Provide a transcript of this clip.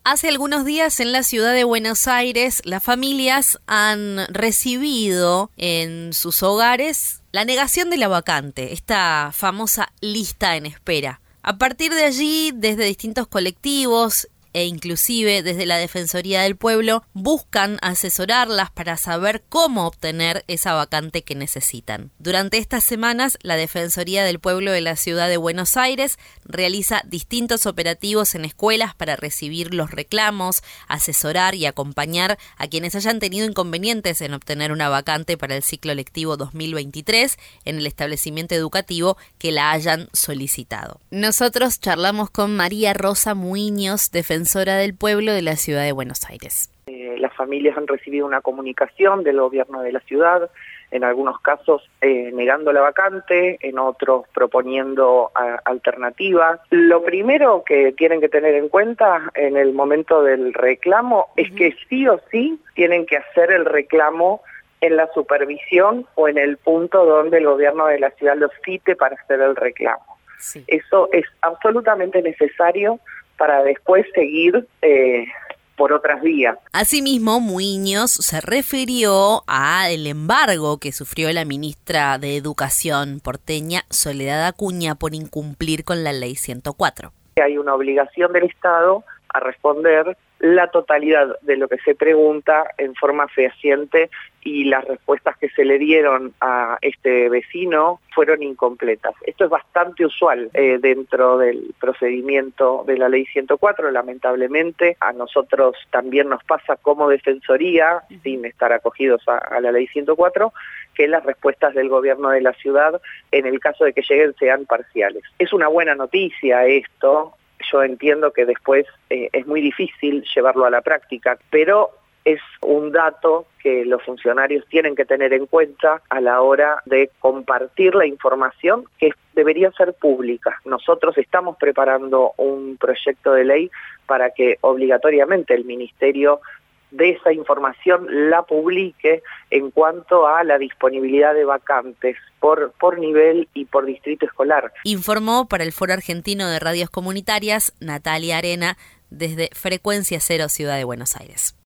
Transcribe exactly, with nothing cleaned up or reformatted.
Hace algunos días en la ciudad de Buenos Aires, las familias han recibido en sus hogares la negación de la vacante, esta famosa lista en espera. A partir de allí, desde distintos colectivos e inclusive desde la Defensoría del Pueblo, buscan asesorarlas para saber cómo obtener esa vacante que necesitan. Durante estas semanas, la Defensoría del Pueblo de la Ciudad de Buenos Aires realiza distintos operativos en escuelas para recibir los reclamos, asesorar y acompañar a quienes hayan tenido inconvenientes en obtener una vacante para el ciclo lectivo dos mil veintitrés en el establecimiento educativo que la hayan solicitado. Nosotros charlamos con María Rosa Muiños, defensora del Pueblo de la Ciudad de Buenos Aires. Eh, las familias han recibido una comunicación del gobierno de la ciudad, en algunos casos eh, negando la vacante, en otros proponiendo a, alternativas. Lo primero que tienen que tener en cuenta en el momento del reclamo uh-huh. es que sí o sí tienen que hacer el reclamo en la supervisión o en el punto donde el gobierno de la ciudad los cite para hacer el reclamo. Sí. Eso es absolutamente necesario para después seguir eh, por otras vías. Asimismo, Muiños se refirió al embargo que sufrió la ministra de Educación porteña, Soledad Acuña, por incumplir con la ley ciento cuatro. Hay una obligación del Estado a responder la totalidad de lo que se pregunta en forma fehaciente y las respuestas que se le dieron a este vecino fueron incompletas. Esto es bastante usual eh, dentro del procedimiento de la ley ciento cuatro, lamentablemente. A nosotros también nos pasa como defensoría, sin estar acogidos a, a la ley ciento cuatro, que las respuestas del gobierno de la ciudad, en el caso de que lleguen, sean parciales. Es una buena noticia esto. Yo entiendo que después eh, es muy difícil llevarlo a la práctica, pero es un dato que los funcionarios tienen que tener en cuenta a la hora de compartir la información que debería ser pública. Nosotros estamos preparando un proyecto de ley para que obligatoriamente el Ministerio de esa información la publique en cuanto a la disponibilidad de vacantes por, por nivel y por distrito escolar. Informó para el Foro Argentino de Radios Comunitarias Natalia Arena desde Frecuencia Cero, Ciudad de Buenos Aires.